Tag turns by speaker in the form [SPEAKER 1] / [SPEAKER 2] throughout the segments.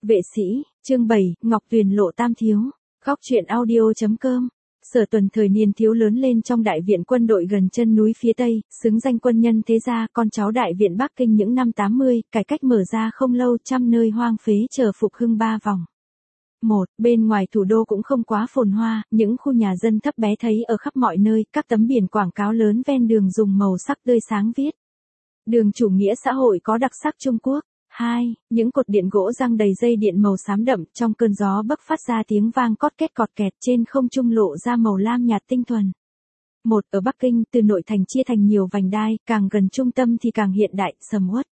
[SPEAKER 1] Vệ sĩ, chương 7, Ngọc Tuyền lộ tam thiếu. Góc truyện audio.com. Sở Tuần thời niên thiếu lớn lên trong đại viện quân đội gần chân núi phía Tây, xứng danh quân nhân thế gia, con cháu đại viện Bắc Kinh những năm 80, cải cách mở ra không lâu, trăm nơi hoang phế chờ phục hưng ba vòng. Bên ngoài thủ đô cũng không quá phồn hoa, những khu nhà dân thấp bé thấy ở khắp mọi nơi, các tấm biển quảng cáo lớn ven đường dùng màu sắc tươi sáng viết. Đường chủ nghĩa xã hội có đặc sắc Trung Quốc. 2. Những cột điện gỗ răng đầy dây điện màu xám đậm, trong cơn gió bấc phát ra tiếng vang cót kẹt, trên không trung lộ ra màu lam nhạt tinh thuần. Ở Bắc Kinh, từ nội thành chia thành nhiều vành đai, càng gần trung tâm thì càng hiện đại, sầm uất.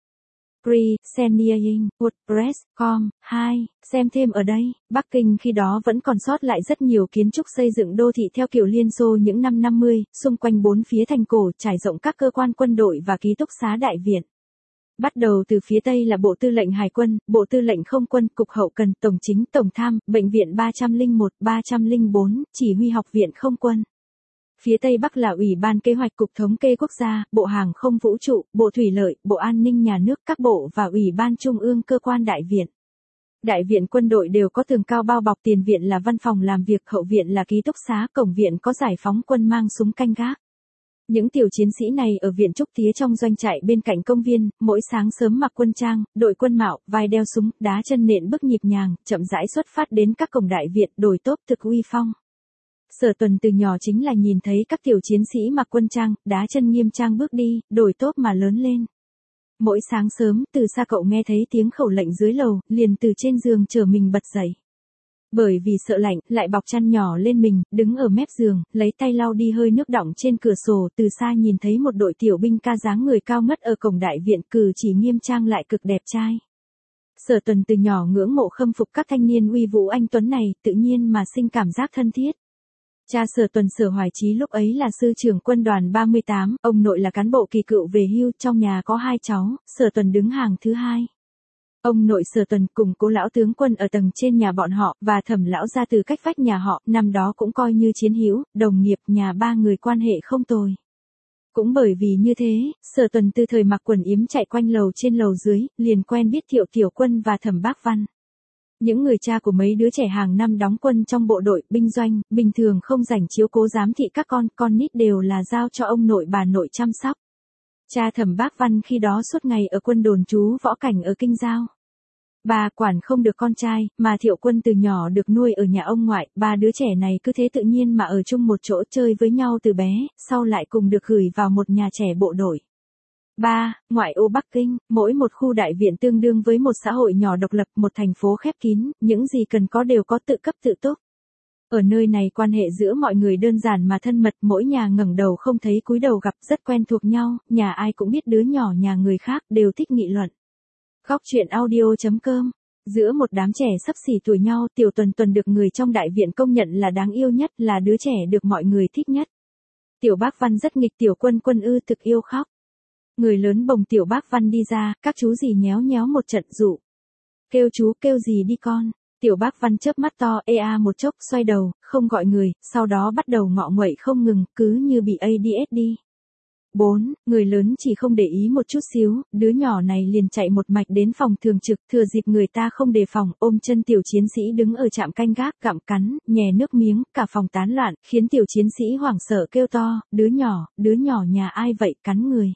[SPEAKER 1] WordPress.com. 2. Xem thêm ở đây, Bắc Kinh khi đó vẫn còn sót lại rất nhiều kiến trúc xây dựng đô thị theo kiểu Liên Xô những năm 50, xung quanh bốn phía thành cổ trải rộng các cơ quan quân đội và ký túc xá đại viện. Bắt đầu từ phía Tây là Bộ Tư lệnh Hải quân, Bộ Tư lệnh Không quân, Cục Hậu cần, Tổng chính, Tổng tham, Bệnh viện 301, 304, Chỉ huy Học viện Không quân. Phía Tây Bắc là Ủy ban Kế hoạch, Cục Thống kê Quốc gia, Bộ Hàng không Vũ trụ, Bộ Thủy lợi, Bộ An ninh Nhà nước, các bộ và Ủy ban Trung ương cơ quan đại viện. Đại viện quân đội đều có tường cao bao bọc, tiền viện là văn phòng làm việc, hậu viện là ký túc xá, cổng viện có giải phóng quân mang súng canh gác. Những tiểu chiến sĩ này ở viện trúc tía trong doanh trại bên cạnh công viên, mỗi sáng sớm mặc quân trang, đội quân mạo, vai đeo súng, đá chân nện bước nhịp nhàng, chậm rãi xuất phát đến các cổng đại viện, đổi tốp thực uy phong. Sở Tuần từ nhỏ chính là nhìn thấy các tiểu chiến sĩ mặc quân trang, đá chân nghiêm trang bước đi, đổi tốp mà lớn lên. Mỗi sáng sớm, từ xa cậu nghe thấy tiếng khẩu lệnh dưới lầu, liền từ trên giường trở mình bật dậy. Bởi vì sợ lạnh, lại bọc chăn nhỏ lên mình, đứng ở mép giường, lấy tay lau đi hơi nước đọng trên cửa sổ, từ xa nhìn thấy một đội tiểu binh ca dáng người cao ngất ở cổng đại viện, cử chỉ nghiêm trang lại cực đẹp trai. Sở Tuần từ nhỏ ngưỡng mộ khâm phục các thanh niên uy vũ anh tuấn này, tự nhiên mà sinh cảm giác thân thiết. Cha Sở Tuần Sở Hoài Chí lúc ấy là sư trưởng quân đoàn 38, ông nội là cán bộ kỳ cựu về hưu, trong nhà có hai cháu, Sở Tuần đứng hàng thứ hai. Ông nội Sở Tuần cùng cố lão tướng quân ở tầng trên nhà bọn họ, và Thẩm lão ra từ cách vách nhà họ, năm đó cũng coi như chiến hữu, đồng nghiệp, nhà ba người quan hệ không tồi. Cũng bởi vì như thế, Sở Tuần từ thời mặc quần yếm chạy quanh lầu trên lầu dưới, liền quen biết Thiệu Tiểu Quân và Thẩm Bác Văn. Những người cha của mấy đứa trẻ hàng năm đóng quân trong bộ đội, binh doanh, bình thường không rảnh chiếu cố giám thị các con nít đều là giao cho ông nội bà nội chăm sóc. Cha Thẩm Bác Văn khi đó suốt ngày ở quân đồn trú Võ Cảnh ở Kinh Giao. Bà quản không được con trai, mà Thiệu Quân từ nhỏ được nuôi ở nhà ông ngoại, ba đứa trẻ này cứ thế tự nhiên mà ở chung một chỗ chơi với nhau từ bé, sau lại cùng được gửi vào một nhà trẻ bộ đội. 3. Ngoại ô Bắc Kinh, mỗi một khu đại viện tương đương với một xã hội nhỏ độc lập, một thành phố khép kín, những gì cần có đều có tự cấp tự túc. Ở nơi này quan hệ giữa mọi người đơn giản mà thân mật, mỗi nhà ngẩng đầu không thấy cúi đầu gặp, rất quen thuộc nhau, nhà ai cũng biết đứa nhỏ nhà người khác, đều thích nghị luận. Góc truyện audio.com. Giữa một đám trẻ xấp xỉ tuổi nhau, Tiểu Tuần Tuần được người trong đại viện công nhận là đáng yêu nhất, là đứa trẻ được mọi người thích nhất. Tiểu Bác Văn rất nghịch, Tiểu Quân Quân thực yêu khóc. Người lớn bồng Tiểu Bác Văn đi ra, các chú gì nhéo nhéo một trận dụ. Kêu chú, kêu gì đi con. Tiểu Bác Văn chớp mắt to, một chốc, xoay đầu, không gọi người, sau đó bắt đầu ngọ nguậy không ngừng, cứ như bị ADHD. 4. Người lớn chỉ không để ý một chút xíu, đứa nhỏ này liền chạy một mạch đến phòng thường trực, thừa dịp người ta không đề phòng, ôm chân tiểu chiến sĩ đứng ở trạm canh gác, gặm cắn, nhè nước miếng, cả phòng tán loạn, khiến tiểu chiến sĩ hoảng sợ kêu to, đứa nhỏ nhà ai vậy, cắn người.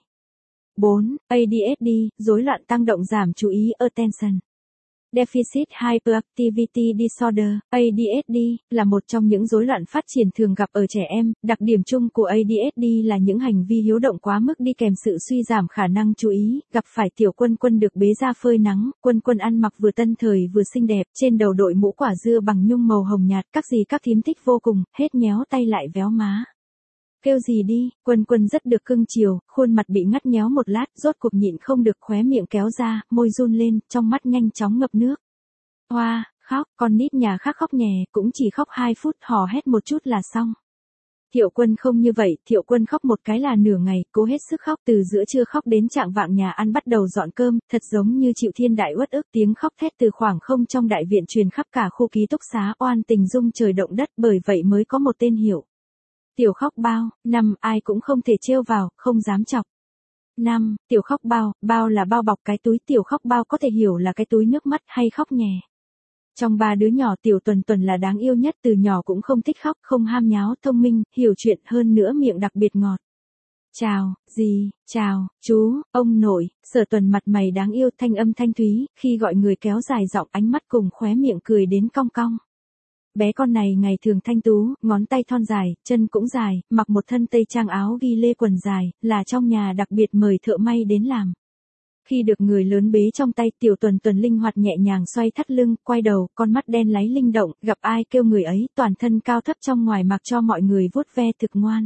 [SPEAKER 1] 4. ADHD, rối loạn tăng động giảm chú ý, attention Deficit Hyperactivity Disorder, ADHD, là một trong những rối loạn phát triển thường gặp ở trẻ em. Đặc điểm chung của ADHD là những hành vi hiếu động quá mức đi kèm sự suy giảm khả năng chú ý. Gặp phải Tiểu Quân Quân được bế ra phơi nắng, Quân ăn mặc vừa tân thời vừa xinh đẹp, trên đầu đội mũ quả dưa bằng nhung màu hồng nhạt, các thím thích vô cùng, hết nhéo tay lại véo má. Kêu gì đi, Quân rất được cưng chiều, khuôn mặt bị ngắt nhéo một lát, rốt cuộc nhịn không được khóe miệng kéo ra, môi run lên, trong mắt nhanh chóng ngập nước. Hoa, khóc, con nít nhà khác khóc nhè, cũng chỉ khóc 2 phút, hò hét một chút là xong. Thiệu Quân không như vậy, Thiệu Quân khóc một cái là nửa ngày, cố hết sức khóc, từ giữa trưa khóc đến trạng vạng nhà ăn bắt đầu dọn cơm, thật giống như chịu thiên đại uất ức, tiếng khóc thét từ khoảng không trong đại viện truyền khắp cả khu ký túc xá, oan tình rung trời động đất, bởi vậy mới có một tên hiệu. Tiểu khóc bao. 5. Ai cũng không thể trêu vào, không dám chọc. 5. Tiểu khóc bao, bao là bao bọc cái túi, tiểu khóc bao có thể hiểu là cái túi nước mắt hay khóc nhè. Trong ba đứa nhỏ Tiểu Tuần Tuần là đáng yêu nhất, từ nhỏ cũng không thích khóc, không ham nháo, thông minh, hiểu chuyện, hơn nữa miệng đặc biệt ngọt. Chào, dì, chào, chú, ông nội. Sở Tuần mặt mày đáng yêu, thanh âm thanh thúy, khi gọi người kéo dài giọng, ánh mắt cùng khóe miệng cười đến cong cong. Bé con này ngày thường thanh tú, ngón tay thon dài, chân cũng dài, mặc một thân tây trang áo ghi lê quần dài, là trong nhà đặc biệt mời thợ may đến làm. Khi được người lớn bế trong tay, Tiểu Tuần Tuần linh hoạt nhẹ nhàng xoay thắt lưng, quay đầu, con mắt đen láy linh động, gặp ai kêu người ấy, toàn thân cao thấp trong ngoài mặc cho mọi người vuốt ve thực ngoan.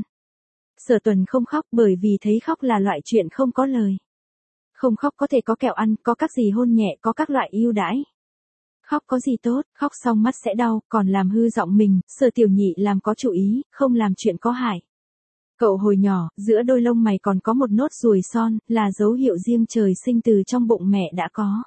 [SPEAKER 1] Sở Tuần không khóc bởi vì thấy khóc là loại chuyện không có lời. Không khóc có thể có kẹo ăn, có các gì hôn nhẹ, có các loại ưu đãi. Khóc có gì tốt, khóc xong mắt sẽ đau, còn làm hư giọng mình. Sở Tiểu Nhị làm có chủ ý, không làm chuyện có hại. Cậu hồi nhỏ, giữa đôi lông mày còn có một nốt ruồi son, là dấu hiệu riêng trời sinh từ trong bụng mẹ đã có.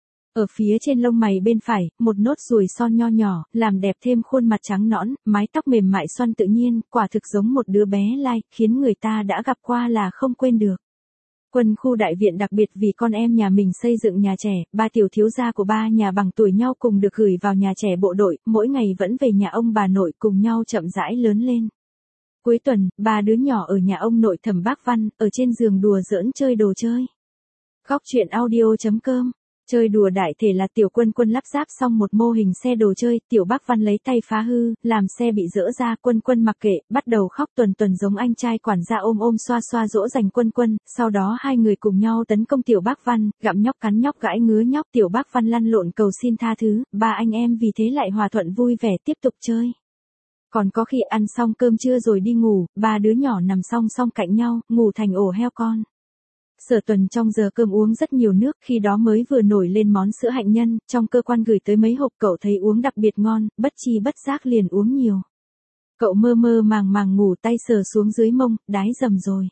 [SPEAKER 1] Ở phía trên lông mày bên phải, một nốt ruồi son nho nhỏ, làm đẹp thêm khuôn mặt trắng nõn, mái tóc mềm mại xoăn tự nhiên, quả thực giống một đứa bé lai, khiến người ta đã gặp qua là không quên được. Quân khu đại viện đặc biệt vì con em nhà mình xây dựng nhà trẻ, ba tiểu thiếu gia của ba nhà bằng tuổi nhau cùng được gửi vào nhà trẻ bộ đội, mỗi ngày vẫn về nhà ông bà nội cùng nhau chậm rãi lớn lên. Cuối tuần, ba đứa nhỏ ở nhà ông nội Thẩm Bác Văn, ở trên giường đùa giỡn chơi đồ chơi. Góc truyện audio.com. Chơi đùa đại thể là Tiểu Quân Quân lắp ráp xong một mô hình xe đồ chơi, Tiểu Bác Văn lấy tay phá hư, làm xe bị dỡ ra, Quân Quân mặc kệ, bắt đầu khóc. Tuần Tuần giống anh trai quản gia ôm xoa xoa dỗ dành Quân Quân, sau đó hai người cùng nhau tấn công Tiểu Bác Văn, gặm nhóc cắn nhóc gãi ngứa nhóc. Tiểu Bác Văn lăn lộn cầu xin tha thứ, ba anh em vì thế lại hòa thuận vui vẻ tiếp tục chơi. Còn có khi ăn xong cơm trưa rồi đi ngủ, ba đứa nhỏ nằm song song cạnh nhau, ngủ thành ổ heo con. Sở Tuần trong giờ cơm uống rất nhiều nước, khi đó mới vừa nổi lên món sữa hạnh nhân, trong cơ quan gửi tới mấy hộp, cậu thấy uống đặc biệt ngon, bất chi bất giác liền uống nhiều. Cậu mơ mơ màng màng ngủ, tay sờ xuống dưới mông, đái dầm rồi.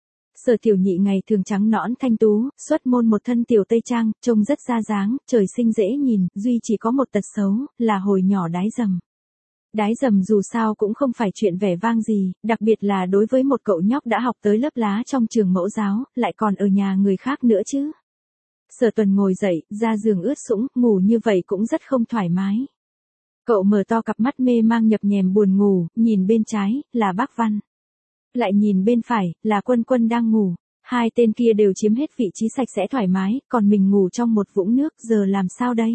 [SPEAKER 1] Sở Tiểu Nhị ngày thường trắng nõn thanh tú, xuất môn một thân tiểu tây trang, trông rất ra dáng, trời sinh dễ nhìn, duy chỉ có một tật xấu, là hồi nhỏ đái dầm. Đái dầm dù sao cũng không phải chuyện vẻ vang gì, đặc biệt là đối với một cậu nhóc đã học tới lớp lá trong trường mẫu giáo, lại còn ở nhà người khác nữa chứ. Sở Tuần ngồi dậy, ra giường ướt sũng, ngủ như vậy cũng rất không thoải mái. Cậu mở to cặp mắt mê mang nhập nhèm buồn ngủ, nhìn bên trái, là Bác Văn. Lại nhìn bên phải, là Quân Quân đang ngủ. Hai tên kia đều chiếm hết vị trí sạch sẽ thoải mái, còn mình ngủ trong một vũng nước, giờ làm sao đây?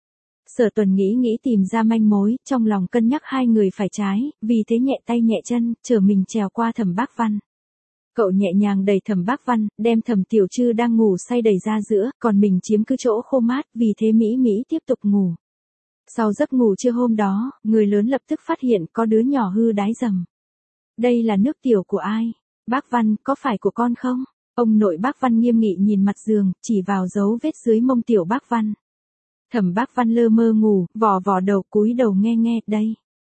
[SPEAKER 1] Sở Tuần nghĩ tìm ra manh mối, trong lòng cân nhắc hai người phải trái, vì thế nhẹ tay nhẹ chân, chở mình trèo qua Thẩm Bác Văn. Cậu nhẹ nhàng đẩy Thẩm Bác Văn, đem Thẩm Tiểu Trư đang ngủ say đẩy ra giữa, còn mình chiếm cứ chỗ khô mát, vì thế Mỹ tiếp tục ngủ. Sau giấc ngủ trưa hôm đó, người lớn lập tức phát hiện có đứa nhỏ hư đái dầm. Đây là nước tiểu của ai? Bác Văn, có phải của con không? Ông nội Bác Văn nghiêm nghị nhìn mặt giường, chỉ vào dấu vết dưới mông Tiểu Bác Văn. Thẩm Bác Văn lơ mơ ngủ, vò đầu cúi đầu nghe, đây.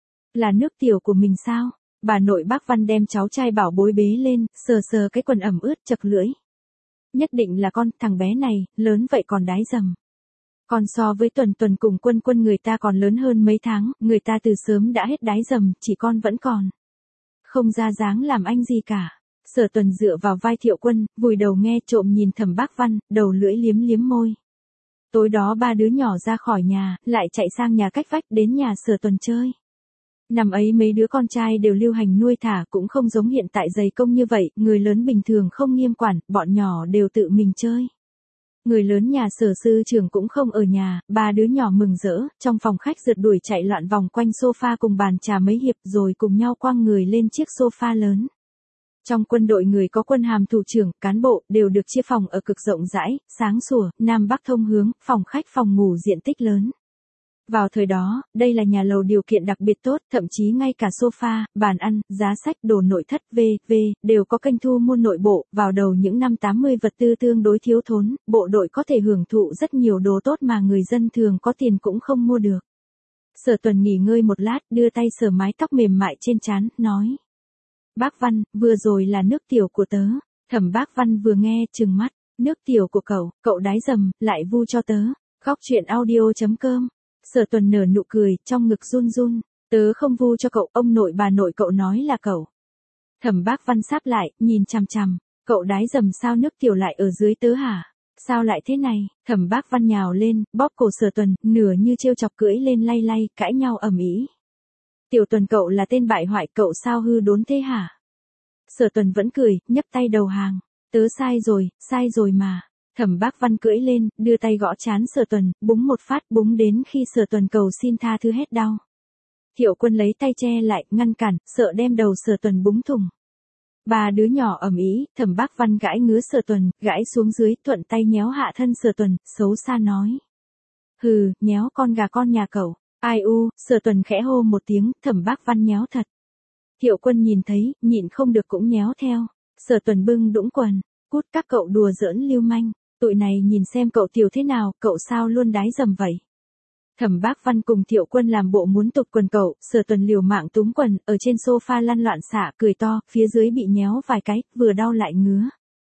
[SPEAKER 1] Là nước tiểu của mình sao? Bà nội Bác Văn đem cháu trai bảo bối bế lên, sờ cái quần ẩm ướt chật lưỡi. Nhất định là con, thằng bé này, lớn vậy còn đái dầm. Còn so với Tuần cùng Quân người ta còn lớn hơn mấy tháng, người ta từ sớm đã hết đái dầm, chỉ con vẫn còn. Không ra dáng làm anh gì cả. Sở Tuần dựa vào vai Thiệu Quân, vùi đầu nghe trộm nhìn Thẩm Bác Văn, đầu lưỡi liếm môi. Tối đó ba đứa nhỏ ra khỏi nhà, lại chạy sang nhà cách vách đến nhà Sở Tuần chơi. Năm ấy mấy đứa con trai đều lưu hành nuôi thả, cũng không giống hiện tại dày công như vậy, người lớn bình thường không nghiêm quản, bọn nhỏ đều tự mình chơi. Người lớn nhà Sở sư trưởng cũng không ở nhà, ba đứa nhỏ mừng rỡ, trong phòng khách rượt đuổi chạy loạn vòng quanh sofa cùng bàn trà mấy hiệp rồi cùng nhau quăng người lên chiếc sofa lớn. Trong quân đội người có quân hàm thủ trưởng, cán bộ, đều được chia phòng ở cực rộng rãi, sáng sủa, Nam Bắc thông hướng, phòng khách phòng ngủ diện tích lớn. Vào thời đó, đây là nhà lầu điều kiện đặc biệt tốt, thậm chí ngay cả sofa, bàn ăn, giá sách, đồ nội thất v.v. đều có kênh thu mua nội bộ. Vào đầu những năm 80 vật tư tương đối thiếu thốn, bộ đội có thể hưởng thụ rất nhiều đồ tốt mà người dân thường có tiền cũng không mua được. Sở Tuần nghỉ ngơi một lát, đưa tay sờ mái tóc mềm mại trên trán, nói. Bác Văn, vừa rồi là nước tiểu của tớ. Thẩm Bác Văn vừa nghe, trừng mắt. Nước tiểu của cậu đái dầm, lại vu cho tớ. Góc truyện audio.com. Sở Tuần nở nụ cười, trong ngực run. Tớ không vu cho cậu, ông nội bà nội cậu nói là cậu. Thẩm Bác Văn sáp lại, nhìn chằm. Cậu đái dầm sao nước tiểu lại ở dưới tớ hả? Sao lại thế này? Thẩm Bác Văn nhào lên, bóp cổ Sở Tuần, nửa như trêu chọc cưỡi lên lay lay, cãi nhau ầm ĩ. Tiểu Tuần cậu là tên bại hoại, cậu sao hư đốn thế hả? Sở Tuần vẫn cười, nhấc tay đầu hàng. Tớ sai rồi mà. Thẩm Bác Văn cưỡi lên, đưa tay gõ trán Sở Tuần, búng một phát, búng đến khi Sở Tuần cầu xin tha thứ hét đau. Thiệu Quân lấy tay che lại, ngăn cản, sợ đem đầu Sở Tuần búng thủng. Ba đứa nhỏ ầm ĩ, Thẩm Bác Văn gãi ngứa Sở Tuần, gãi xuống dưới, thuận tay nhéo hạ thân Sở Tuần, xấu xa nói. Hừ, nhéo con gà con nhà cậu. Ai u, Sở Tuần khẽ hô một tiếng, Thẩm Bác Văn nhéo thật. Thiệu Quân nhìn thấy, nhịn không được cũng nhéo theo. Sở Tuần bưng đũng quần, cút các cậu đùa giỡn lưu manh, tụi này nhìn xem cậu tiểu thế nào, cậu sao luôn đái dầm vậy. Thẩm Bác Văn cùng Thiệu Quân làm bộ muốn tục quần cậu, Sở Tuần liều mạng túm quần, ở trên sofa lăn loạn xạ, cười to, phía dưới bị nhéo vài cái, vừa đau lại ngứa.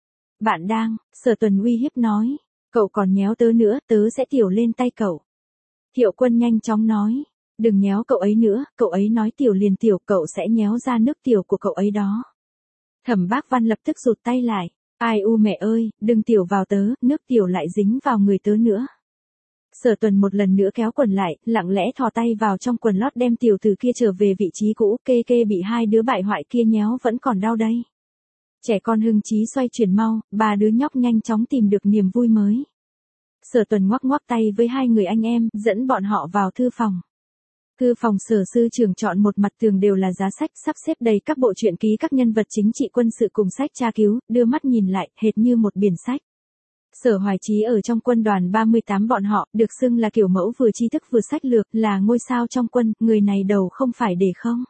[SPEAKER 1] Bạn đang, Sở Tuần uy hiếp nói, cậu còn nhéo tớ nữa, tớ sẽ tiểu lên tay cậu. Thiệu Quân nhanh chóng nói, đừng nhéo cậu ấy nữa, cậu ấy nói tiểu liền tiểu, cậu sẽ nhéo ra nước tiểu của cậu ấy đó. Thẩm Bác Văn lập tức rụt tay lại, ai u mẹ ơi, đừng tiểu vào tớ, nước tiểu lại dính vào người tớ nữa. Sở Tuần một lần nữa kéo quần lại, lặng lẽ thò tay vào trong quần lót đem tiểu tử kia trở về vị trí cũ, kê bị hai đứa bại hoại kia nhéo vẫn còn đau đây. Trẻ con hưng trí xoay chuyển mau, ba đứa nhóc nhanh chóng tìm được niềm vui mới. Sở Tuần ngoắc ngoắc tay với hai người anh em, dẫn bọn họ vào thư phòng. Thư phòng Sở sư trưởng chọn một mặt tường đều là giá sách, sắp xếp đầy các bộ truyện ký các nhân vật chính trị quân sự cùng sách tra cứu, đưa mắt nhìn lại, hệt như một biển sách. Sở Hoài Chí ở trong quân đoàn 38 bọn họ, được xưng là kiểu mẫu vừa tri thức vừa sách lược, là ngôi sao trong quân, người này đầu không phải để không.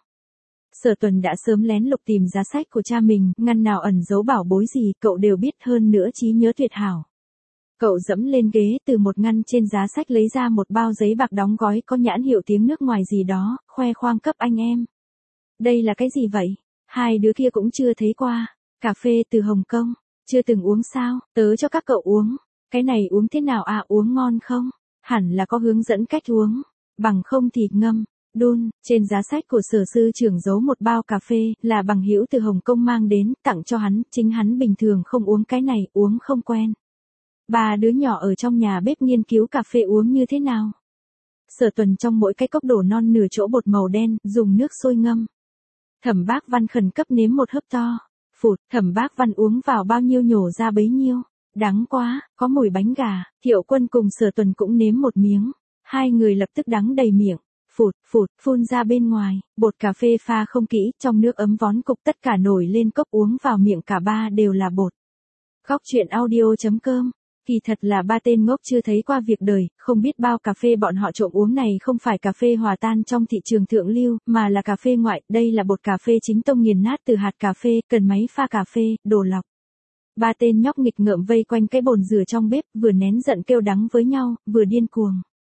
[SPEAKER 1] Sở Tuần đã sớm lén lục tìm giá sách của cha mình, ngăn nào ẩn giấu bảo bối gì, cậu đều biết, hơn nữa trí nhớ tuyệt hảo. Cậu dẫm lên ghế, từ một ngăn trên giá sách lấy ra một bao giấy bạc đóng gói có nhãn hiệu tiếng nước ngoài gì đó, khoe khoang cấp anh em. Đây là cái gì vậy? Hai đứa kia cũng chưa thấy qua. Cà phê từ Hồng Kông. Chưa từng uống sao? Tớ cho các cậu uống. Cái này uống thế nào à, uống ngon không? Hẳn là có hướng dẫn cách uống. Bằng không thì ngâm, đun. Trên giá sách của Sở sư trưởng giấu một bao cà phê, là bằng hữu từ Hồng Kông mang đến, tặng cho hắn, chính hắn bình thường không uống cái này, uống không quen. Ba đứa nhỏ ở trong nhà bếp nghiên cứu cà phê uống như thế nào. Sở Tuần trong mỗi cái cốc đổ non nửa chỗ bột màu đen, dùng nước sôi ngâm. Thẩm Bác Văn khẩn cấp nếm một hớp to. Phụt, Thẩm Bác Văn uống vào bao nhiêu nhổ ra bấy nhiêu. Đắng quá, có mùi bánh gà. Thiệu Quân cùng Sở Tuần cũng nếm một miếng. Hai người lập tức đắng đầy miệng. Phụt, phun ra bên ngoài. Bột cà phê pha không kỹ, trong nước ấm vón cục tất cả nổi lên cốc, uống vào miệng cả ba đều là bột. Góc truyện audio.com. Kỳ thật là ba tên ngốc chưa thấy qua việc đời, không biết bao cà phê bọn họ trộm uống này không phải cà phê hòa tan trong thị trường thượng lưu, mà là cà phê ngoại, đây là bột cà phê chính tông nghiền nát từ hạt cà phê, cần máy pha cà phê, đồ lọc. Ba tên nhóc nghịch ngợm vây quanh cái bồn rửa trong bếp, vừa nén giận kêu đắng với nhau, vừa điên cuồng.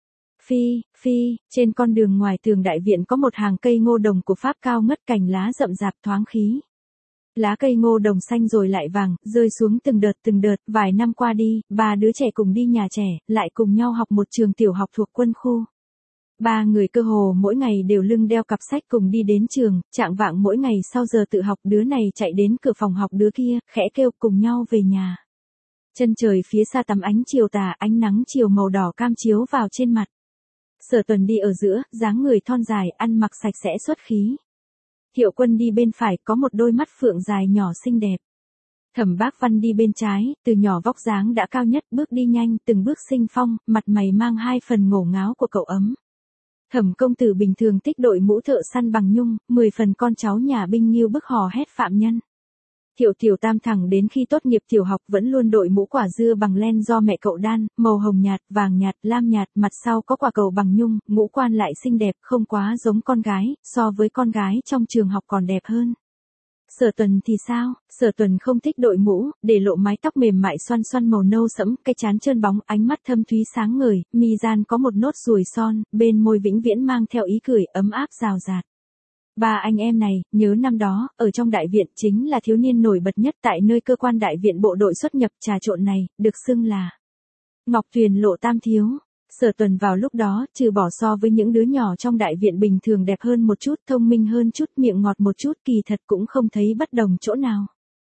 [SPEAKER 1] Phi, trên con đường ngoài tường đại viện có một hàng cây ngô đồng của Pháp cao ngất, cành lá rậm rạp thoáng khí. Lá cây ngô đồng xanh rồi lại vàng, rơi xuống từng đợt, vài năm qua đi, ba đứa trẻ cùng đi nhà trẻ, lại cùng nhau học một trường tiểu học thuộc quân khu. Ba người cơ hồ mỗi ngày đều lưng đeo cặp sách cùng đi đến trường, chạng vạng mỗi ngày sau giờ tự học đứa này chạy đến cửa phòng học đứa kia, khẽ kêu cùng nhau về nhà. Chân trời phía xa tắm ánh chiều tà, ánh nắng chiều màu đỏ cam chiếu vào trên mặt. Sở Tuần đi ở giữa, dáng người thon dài, ăn mặc sạch sẽ xuất khí. Thiệu Quân đi bên phải, có một đôi mắt phượng dài nhỏ xinh đẹp. Thẩm Bác Văn đi bên trái, từ nhỏ vóc dáng đã cao nhất, bước đi nhanh, từng bước sinh phong, mặt mày mang hai phần ngổ ngáo của cậu ấm. Thẩm công tử bình thường thích đội mũ thợ săn bằng nhung, 10 phần con cháu nhà binh nghiêu bức hò hét phạm nhân. Tiểu Tam thẳng đến khi tốt nghiệp tiểu học vẫn luôn đội mũ quả dưa bằng len do mẹ cậu đan, màu hồng nhạt, vàng nhạt, lam nhạt, mặt sau có quả cầu bằng nhung, ngũ quan lại xinh đẹp, không quá giống con gái, so với con gái trong trường học còn đẹp hơn. Sở Tuần thì sao? Sở Tuần không thích đội mũ, để lộ mái tóc mềm mại xoăn xoăn màu nâu sẫm, cái trán trơn bóng, ánh mắt thâm thúy sáng ngời, mi gian có một nốt ruồi son, bên môi vĩnh viễn mang theo ý cười ấm áp rào rạt. Ba anh em này, nhớ năm đó, ở trong đại viện chính là thiếu niên nổi bật nhất tại nơi cơ quan đại viện bộ đội xuất nhập trà trộn này, được xưng là Ngọc Tuyền Lộ Tam Thiếu. Sở Tuần vào lúc đó, trừ bỏ so với những đứa nhỏ trong đại viện bình thường đẹp hơn một chút, thông minh hơn chút, miệng ngọt một chút, kỳ thật cũng không thấy bất đồng chỗ nào.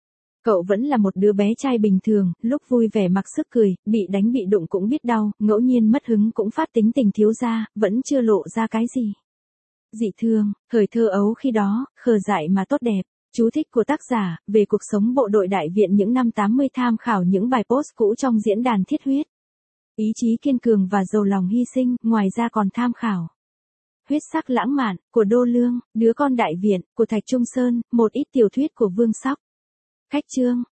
[SPEAKER 1] Cậu vẫn là một đứa bé trai bình thường, lúc vui vẻ mặc sức cười, bị đánh bị đụng cũng biết đau, ngẫu nhiên mất hứng cũng phát tính tình thiếu gia, vẫn chưa lộ ra cái gì dị thường, thời thơ ấu khi đó, khờ dại mà tốt đẹp. Chú thích của tác giả, về cuộc sống bộ đội đại viện những năm 80 tham khảo những bài post cũ trong diễn đàn Thiết Huyết. Ý chí kiên cường và giàu lòng hy sinh, ngoài ra còn tham khảo Huyết sắc lãng mạn, của Đô Lương, Đứa con đại viện, của Thạch Trung Sơn, một ít tiểu thuyết của Vương Sóc. Khách chương